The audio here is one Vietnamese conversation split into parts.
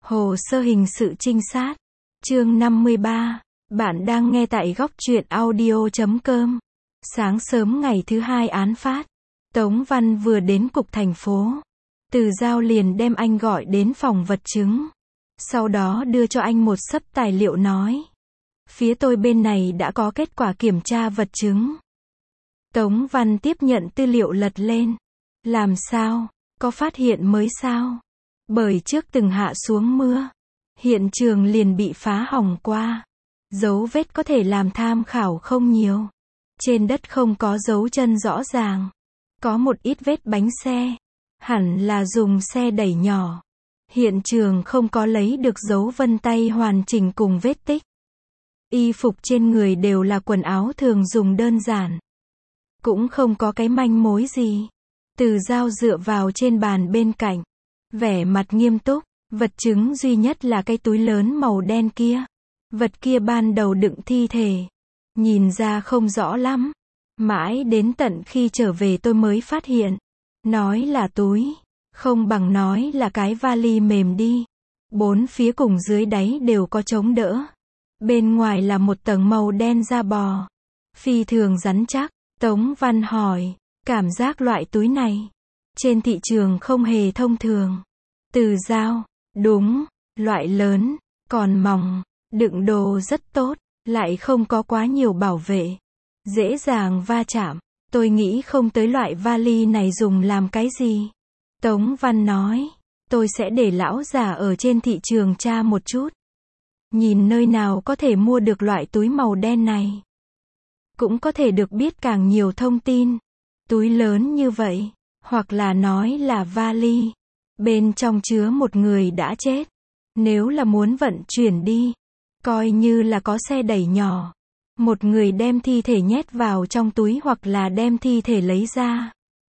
Hồ sơ hình sự trinh sát. Chương 53. Bạn đang nghe tại góc truyện audio.com. Sáng sớm ngày thứ hai án phát, Tống Văn vừa đến cục thành phố. Từ Giao liền đem anh gọi đến phòng vật chứng. Sau đó đưa cho anh một xấp tài liệu nói. Phía tôi bên này đã có kết quả kiểm tra vật chứng. Tống Văn tiếp nhận tư liệu lật lên. Làm sao? Có phát hiện mới sao? Bởi trước từng hạ xuống mưa, hiện trường liền bị phá hỏng qua. Dấu vết có thể làm tham khảo không nhiều. Trên đất không có dấu chân rõ ràng. Có một ít vết bánh xe. Hẳn là dùng xe đẩy nhỏ. Hiện trường không có lấy được dấu vân tay hoàn chỉnh cùng vết tích. Y phục trên người đều là quần áo thường dùng đơn giản. Cũng không có cái manh mối gì. Từ Giao dựa vào trên bàn bên cạnh. Vẻ mặt nghiêm túc, vật chứng duy nhất là cái túi lớn màu đen kia. Vật kia ban đầu đựng thi thể. Nhìn ra không rõ lắm. Mãi đến tận khi trở về tôi mới phát hiện. Nói là túi, không bằng nói là cái vali mềm đi. Bốn phía cùng dưới đáy đều có chống đỡ. Bên ngoài là một tầng màu đen da bò. Phi thường rắn chắc. Tống Văn hỏi, cảm giác loại túi này trên thị trường không hề thông thường. Từ Giao, đúng, loại lớn, còn mỏng, đựng đồ rất tốt, lại không có quá nhiều bảo vệ, dễ dàng va chạm. Tôi nghĩ không tới loại vali này dùng làm cái gì. Tống Văn nói, tôi sẽ để lão già ở trên thị trường tra một chút. Nhìn nơi nào có thể mua được loại túi màu đen này. Cũng có thể được biết càng nhiều thông tin. Túi lớn như vậy, hoặc là nói là vali. Bên trong chứa một người đã chết. Nếu là muốn vận chuyển đi, coi như là có xe đẩy nhỏ. Một người đem thi thể nhét vào trong túi hoặc là đem thi thể lấy ra.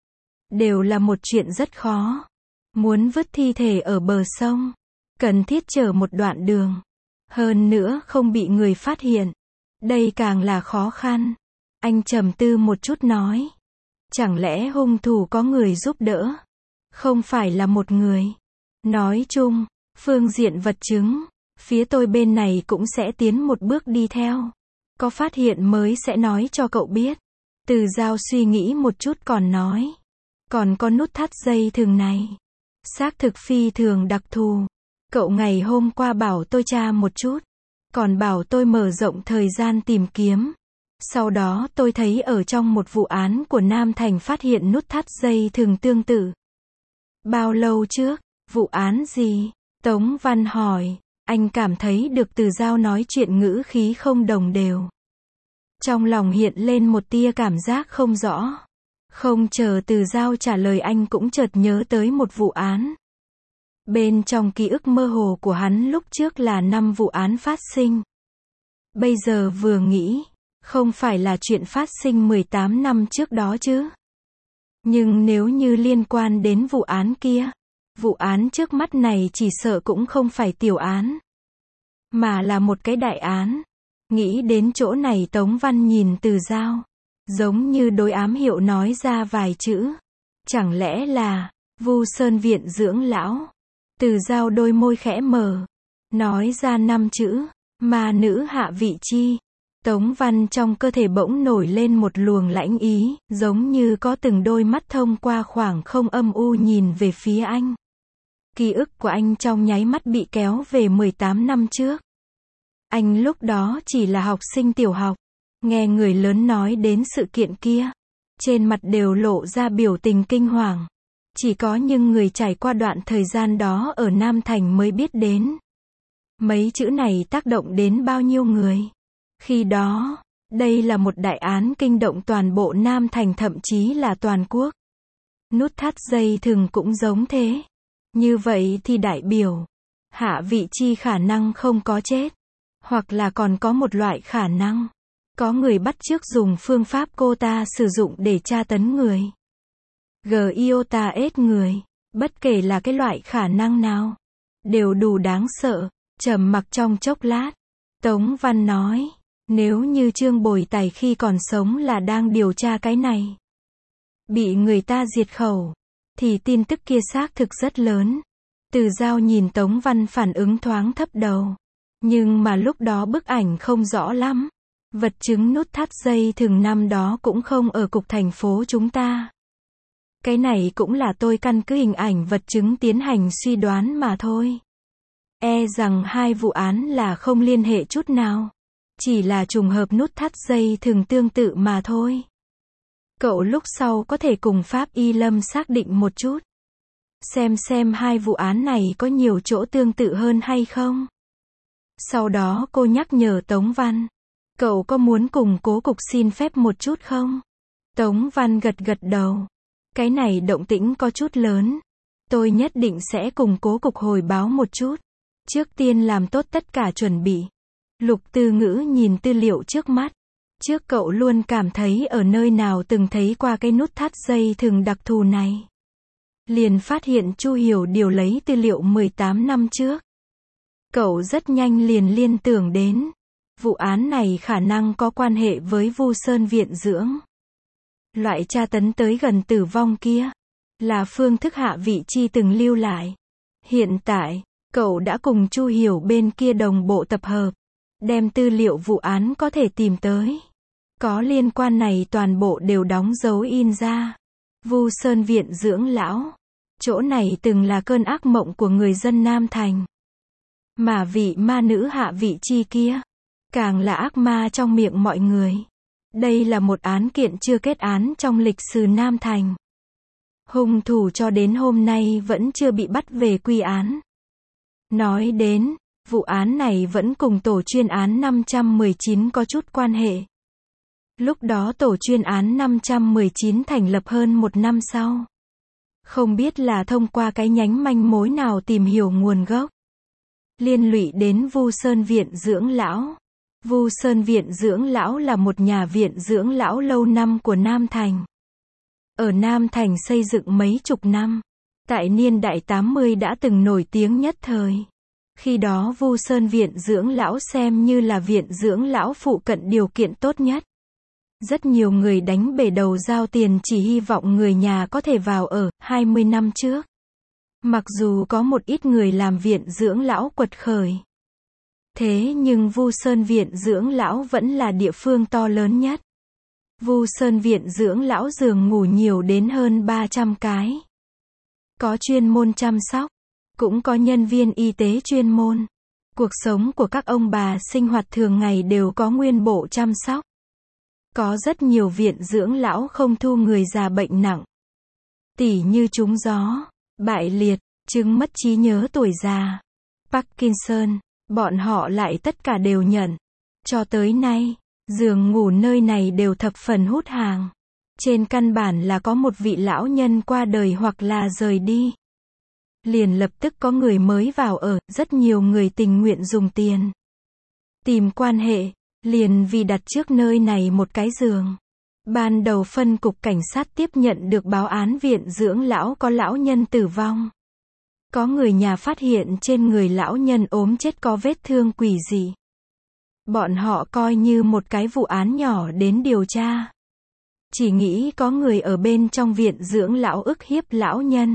Đều là một chuyện rất khó. Muốn vứt thi thể ở bờ sông, cần thiết chở một đoạn đường. Hơn nữa không bị người phát hiện. Đây càng là khó khăn. Anh trầm tư một chút nói. Chẳng lẽ hung thủ có người giúp đỡ? Không phải là một người. Nói chung, phương diện vật chứng, phía tôi bên này cũng sẽ tiến một bước đi theo. Có phát hiện mới sẽ nói cho cậu biết. Từ Giao suy nghĩ một chút còn nói. Còn có nút thắt dây thừng này. Xác thực phi thường đặc thù. Cậu ngày hôm qua bảo tôi tra một chút. Còn bảo tôi mở rộng thời gian tìm kiếm. Sau đó tôi thấy ở trong một vụ án của Nam Thành phát hiện nút thắt dây thừng tương tự. Bao lâu trước? Vụ án gì? Tống Văn hỏi. Anh cảm thấy được Từ Giao nói chuyện ngữ khí không đồng đều. Trong lòng hiện lên một tia cảm giác không rõ. Không chờ Từ Giao trả lời anh cũng chợt nhớ tới một vụ án. Bên trong ký ức mơ hồ của hắn lúc trước là 5 vụ án phát sinh. Bây giờ vừa nghĩ, không phải là chuyện phát sinh 18 năm trước đó chứ. Nhưng nếu như liên quan đến vụ án kia, vụ án trước mắt này chỉ sợ cũng không phải tiểu án, mà là một cái đại án. Nghĩ đến chỗ này Tống Văn nhìn Từ Giao, giống như đối ám hiệu nói ra vài chữ. Chẳng lẽ là Vu Sơn viện dưỡng lão? Từ Giao đôi môi khẽ mở, nói ra 5 chữ, ma nữ Hạ Vị Chi. Tống Văn trong cơ thể bỗng nổi lên một luồng lãnh ý, giống như có từng đôi mắt thông qua khoảng không âm u nhìn về phía anh. Ký ức của anh trong nháy mắt bị kéo về 18 năm trước. Anh lúc đó chỉ là học sinh tiểu học, nghe người lớn nói đến sự kiện kia. Trên mặt đều lộ ra biểu tình kinh hoàng. Chỉ có những người trải qua đoạn thời gian đó ở Nam Thành mới biết đến. Mấy chữ này tác động đến bao nhiêu người. Khi đó, đây là một đại án kinh động toàn bộ Nam Thành thậm chí là toàn quốc. Nút thắt dây thừng cũng giống thế. Như vậy thì đại biểu, Hạ Vị Chi khả năng không có chết. Hoặc là còn có một loại khả năng. Có người bắt chước dùng phương pháp cô ta sử dụng để tra tấn người. Giota ết người. Bất kể là cái loại khả năng nào, đều đủ đáng sợ. Trầm mặc trong chốc lát, Tống Văn nói. Nếu như Trương Bồi Tài khi còn sống là đang điều tra cái này, bị người ta diệt khẩu, thì tin tức kia xác thực rất lớn. Từ Dao nhìn Tống Văn phản ứng thoáng thấp đầu. Nhưng mà lúc đó bức ảnh không rõ lắm. Vật chứng nút thắt dây thừng năm đó cũng không ở cục thành phố chúng ta. Cái này cũng là tôi căn cứ hình ảnh vật chứng tiến hành suy đoán mà thôi. E rằng hai vụ án là không liên hệ chút nào. Chỉ là trùng hợp nút thắt dây thừng tương tự mà thôi. Cậu lúc sau có thể cùng pháp y Lâm xác định một chút. Xem hai vụ án này có nhiều chỗ tương tự hơn hay không. Sau đó cô nhắc nhở Tống Văn. Cậu có muốn cùng cố cục xin phép một chút không? Tống Văn gật gật đầu. Cái này động tĩnh có chút lớn. Tôi nhất định sẽ cùng cố cục hồi báo một chút. Trước tiên làm tốt tất cả chuẩn bị. Lục Tư Ngữ nhìn tư liệu trước mắt. Trước cậu luôn cảm thấy ở nơi nào từng thấy qua cái nút thắt dây thừng đặc thù này. Liền phát hiện Chu Hiểu Điều lấy tư liệu 18 năm trước. Cậu rất nhanh liền liên tưởng đến. Vụ án này khả năng có quan hệ với Vu Sơn viện dưỡng. Loại tra tấn tới gần tử vong kia. Là phương thức Hạ Vị Chi từng lưu lại. Hiện tại, cậu đã cùng Chu Hiểu bên kia đồng bộ tập hợp. Đem tư liệu vụ án có thể tìm tới. Có liên quan này toàn bộ đều đóng dấu in ra. Vu Sơn viện dưỡng lão. Chỗ này từng là cơn ác mộng của người dân Nam Thành. Mà vị ma nữ Hạ Vị Chi kia. Càng là ác ma trong miệng mọi người. Đây là một án kiện chưa kết án trong lịch sử Nam Thành. Hung thủ cho đến hôm nay vẫn chưa bị bắt về quy án. Nói đến, vụ án này vẫn cùng tổ chuyên án 519 có chút quan hệ. Lúc đó tổ chuyên án 519 thành lập hơn một năm sau. Không biết là thông qua cái nhánh manh mối nào tìm hiểu nguồn gốc. Liên lụy đến Vu Sơn viện dưỡng lão. Vu Sơn viện dưỡng lão là một nhà viện dưỡng lão lâu năm của Nam Thành. Ở Nam Thành xây dựng mấy chục năm. Tại niên đại 80 đã từng nổi tiếng nhất thời. Khi đó Vu Sơn viện dưỡng lão xem như là viện dưỡng lão phụ cận điều kiện tốt nhất. Rất nhiều người đánh bể đầu giao tiền chỉ hy vọng người nhà có thể vào ở. 20 năm trước. Mặc dù có một ít người làm viện dưỡng lão quật khởi. Thế nhưng Vu Sơn viện dưỡng lão vẫn là địa phương to lớn nhất. Vu Sơn viện dưỡng lão giường ngủ nhiều đến hơn 300 cái. Có chuyên môn chăm sóc. Cũng có nhân viên y tế chuyên môn. Cuộc sống của các ông bà sinh hoạt thường ngày đều có nguyên bộ chăm sóc. Có rất nhiều viện dưỡng lão không thu người già bệnh nặng. Tỉ như trúng gió, bại liệt, chứng mất trí nhớ tuổi già, Parkinson, bọn họ lại tất cả đều nhận. Cho tới nay, giường ngủ nơi này đều thập phần hút hàng. Trên căn bản là có một vị lão nhân qua đời hoặc là rời đi. Liền lập tức có người mới vào ở, rất nhiều người tình nguyện dùng tiền. Tìm quan hệ, liền vì đặt trước nơi này một cái giường. Ban đầu phân cục cảnh sát tiếp nhận được báo án viện dưỡng lão có lão nhân tử vong. Có người nhà phát hiện trên người lão nhân ốm chết có vết thương quỷ dị. Bọn họ coi như một cái vụ án nhỏ đến điều tra. Chỉ nghĩ có người ở bên trong viện dưỡng lão ức hiếp lão nhân.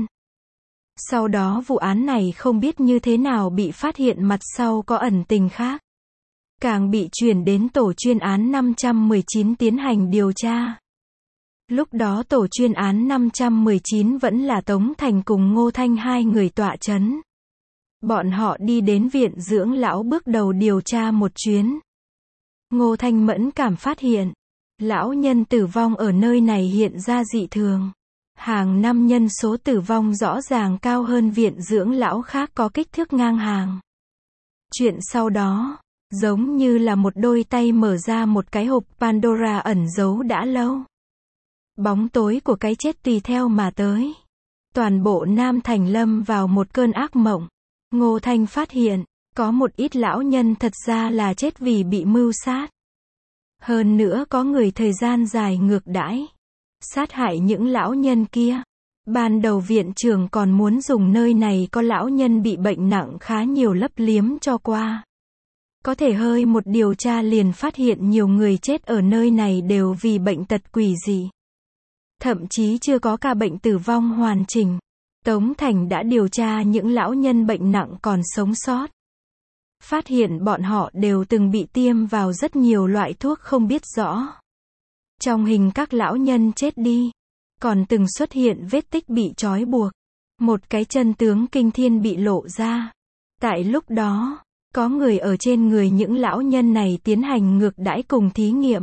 Sau đó vụ án này không biết như thế nào bị phát hiện mặt sau có ẩn tình khác. Càng bị chuyển đến tổ chuyên án 519 tiến hành điều tra. Lúc đó tổ chuyên án 519 vẫn là Tống Thành cùng Ngô Thanh hai người tọa chấn. Bọn họ đi đến viện dưỡng lão bước đầu điều tra một chuyến. Ngô Thanh mẫn cảm phát hiện. Lão nhân tử vong ở nơi này hiện ra dị thường. Hàng năm nhân số tử vong rõ ràng cao hơn viện dưỡng lão khác có kích thước ngang hàng. Chuyện sau đó, giống như là một đôi tay mở ra một cái hộp Pandora ẩn giấu đã lâu. Bóng tối của cái chết tùy theo mà tới. Toàn bộ Nam Thành lâm vào một cơn ác mộng. Ngô Thanh phát hiện, có một ít lão nhân thật ra là chết vì bị mưu sát. Hơn nữa có người thời gian dài ngược đãi. Sát hại những lão nhân kia. Ban đầu viện trưởng còn muốn dùng nơi này có lão nhân bị bệnh nặng khá nhiều lấp liếm cho qua. Có thể hơi một điều tra liền phát hiện nhiều người chết ở nơi này đều vì bệnh tật quỷ dị. Thậm chí chưa có ca bệnh tử vong hoàn chỉnh. Tống Thành đã điều tra những lão nhân bệnh nặng còn sống sót. Phát hiện bọn họ đều từng bị tiêm vào rất nhiều loại thuốc không biết rõ. Trong hình các lão nhân chết đi, còn từng xuất hiện vết tích bị trói buộc. Một cái chân tướng kinh thiên bị lộ ra. Tại lúc đó, có người ở trên người những lão nhân này tiến hành ngược đãi cùng thí nghiệm.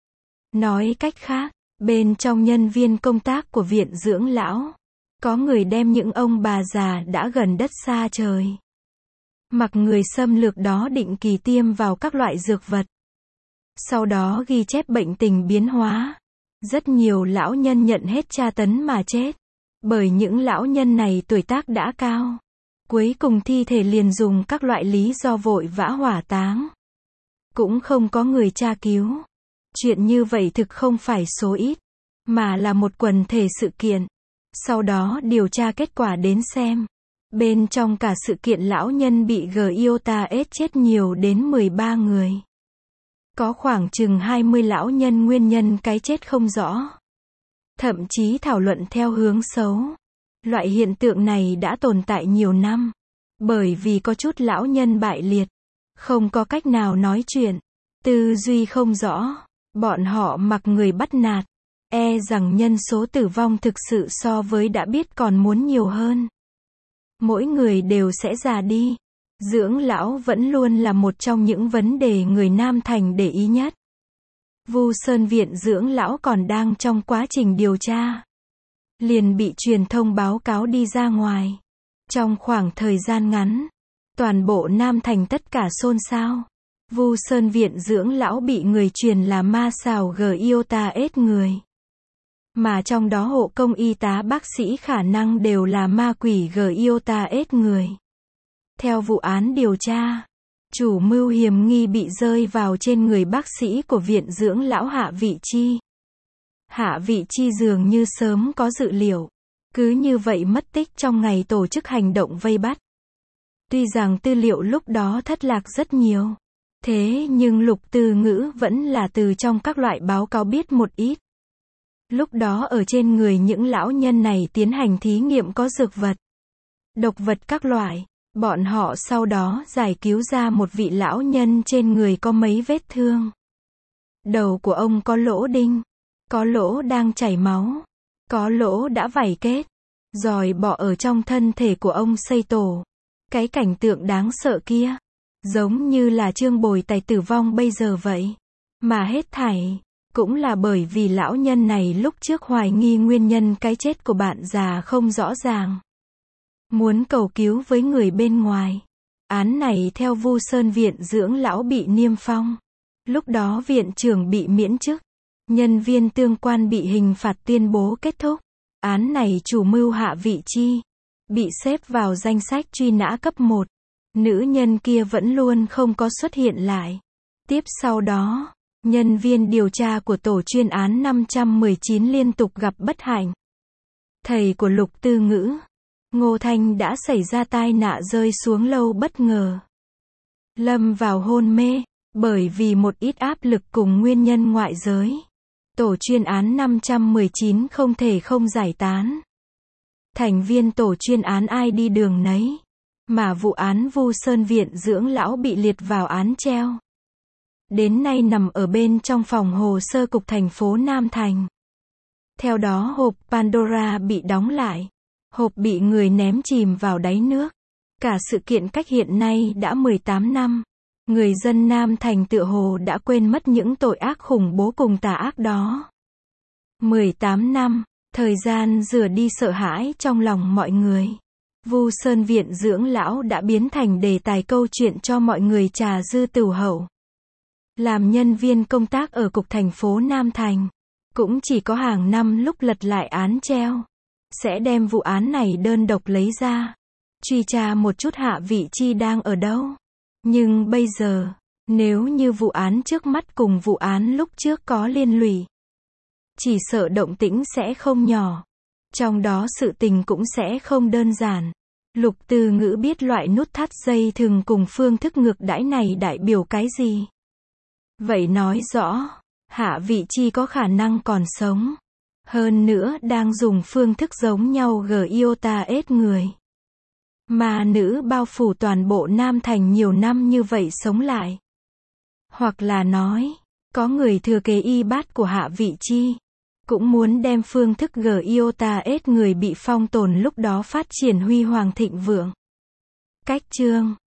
Nói cách khác, bên trong nhân viên công tác của viện dưỡng lão, có người đem những ông bà già đã gần đất xa trời, mặc người xâm lược đó định kỳ tiêm vào các loại dược vật. Sau đó ghi chép bệnh tình biến hóa. Rất nhiều lão nhân nhận hết tra tấn mà chết. Bởi những lão nhân này tuổi tác đã cao. Cuối cùng thi thể liền dùng các loại lý do vội vã hỏa táng. Cũng không có người tra cứu. Chuyện như vậy thực không phải số ít, mà là một quần thể sự kiện. Sau đó điều tra kết quả đến xem. Bên trong cả sự kiện lão nhân bị GIOTA-AIDS chết nhiều đến 13 người. Có khoảng chừng 20 lão nhân nguyên nhân cái chết không rõ. Thậm chí thảo luận theo hướng xấu. Loại hiện tượng này đã tồn tại nhiều năm. Bởi vì có chút lão nhân bại liệt, không có cách nào nói chuyện, tư duy không rõ, bọn họ mặc người bắt nạt, e rằng nhân số tử vong thực sự so với đã biết còn muốn nhiều hơn. Mỗi người đều sẽ già đi. Dưỡng lão vẫn luôn là một trong những vấn đề người Nam Thành để ý nhất. Vu Sơn Viện dưỡng lão còn đang trong quá trình điều tra. Liền bị truyền thông báo cáo đi ra ngoài. Trong khoảng thời gian ngắn, toàn bộ Nam Thành tất cả xôn xao. Vu Sơn Viện dưỡng lão bị người truyền là ma xào GIOTA-AIDS người. Mà trong đó hộ công y tá bác sĩ khả năng đều là ma quỷ GIOTA-AIDS người. Theo vụ án điều tra, chủ mưu hiểm nghi bị rơi vào trên người bác sĩ của viện dưỡng lão Hạ Vị Chi. Hạ Vị Chi dường như sớm có dự liệu. Cứ như vậy mất tích trong ngày tổ chức hành động vây bắt. Tuy rằng tư liệu lúc đó thất lạc rất nhiều. Thế nhưng Lục Tư Ngữ vẫn là từ trong các loại báo cáo biết một ít. Lúc đó ở trên người những lão nhân này tiến hành thí nghiệm có dược vật, độc vật các loại. Bọn họ sau đó giải cứu ra một vị lão nhân trên người có mấy vết thương. Đầu của ông có lỗ đinh, có lỗ đang chảy máu, có lỗ đã vảy kết, giòi bọ ở trong thân thể của ông xây tổ. Cái cảnh tượng đáng sợ kia, giống như là Trương Bồi Tài tử vong bây giờ vậy. Mà hết thảy, cũng là bởi vì lão nhân này lúc trước hoài nghi nguyên nhân cái chết của bạn già không rõ ràng. Muốn cầu cứu với người bên ngoài. Án này theo Vu Sơn Viện dưỡng lão bị niêm phong. Lúc đó viện trưởng bị miễn chức. Nhân viên tương quan bị hình phạt tuyên bố kết thúc. Án này chủ mưu Hạ Vị Chi bị xếp vào danh sách truy nã cấp 1. Nữ nhân kia vẫn luôn không có xuất hiện lại. Tiếp sau đó, nhân viên điều tra của tổ chuyên án 519 liên tục gặp bất hạnh. Thầy của Lục Tư Ngữ, Ngô Thanh đã xảy ra tai nạn rơi xuống lâu bất ngờ. Lâm vào hôn mê, bởi vì một ít áp lực cùng nguyên nhân ngoại giới. Tổ chuyên án 519 không thể không giải tán. Thành viên tổ chuyên án ai đi đường nấy. Mà vụ án Vu Sơn Viện dưỡng lão bị liệt vào án treo. Đến nay nằm ở bên trong phòng hồ sơ cục thành phố Nam Thành. Theo đó hộp Pandora bị đóng lại. Hộp bị người ném chìm vào đáy nước. Cả sự kiện cách hiện nay đã 18 năm. Người dân Nam Thành tựa hồ đã quên mất những tội ác khủng bố cùng tà ác đó. 18 năm, thời gian rửa đi sợ hãi trong lòng mọi người. Vu Sơn Viện dưỡng lão đã biến thành đề tài câu chuyện cho mọi người trà dư tửu hậu. Làm nhân viên công tác ở cục thành phố Nam Thành, cũng chỉ có hàng năm lúc lật lại án treo, sẽ đem vụ án này đơn độc lấy ra, truy tra một chút Hạ Vị Chi đang ở đâu. Nhưng bây giờ, nếu như vụ án trước mắt cùng vụ án lúc trước có liên lụy, chỉ sợ động tĩnh sẽ không nhỏ. Trong đó sự tình cũng sẽ không đơn giản. Lục Tư Ngữ biết loại nút thắt dây thừng cùng phương thức ngược đãi này đại biểu cái gì. Vậy nói rõ, Hạ Vị Chi có khả năng còn sống. Hơn nữa đang dùng phương thức giống nhau Giota ết người. Ma nữ bao phủ toàn bộ Nam Thành nhiều năm như vậy sống lại. Hoặc là nói, có người thừa kế y bát của Hạ Vị Chi. Cũng muốn đem phương thức Giota ết người bị phong tồn lúc đó phát triển huy hoàng thịnh vượng. Cách chương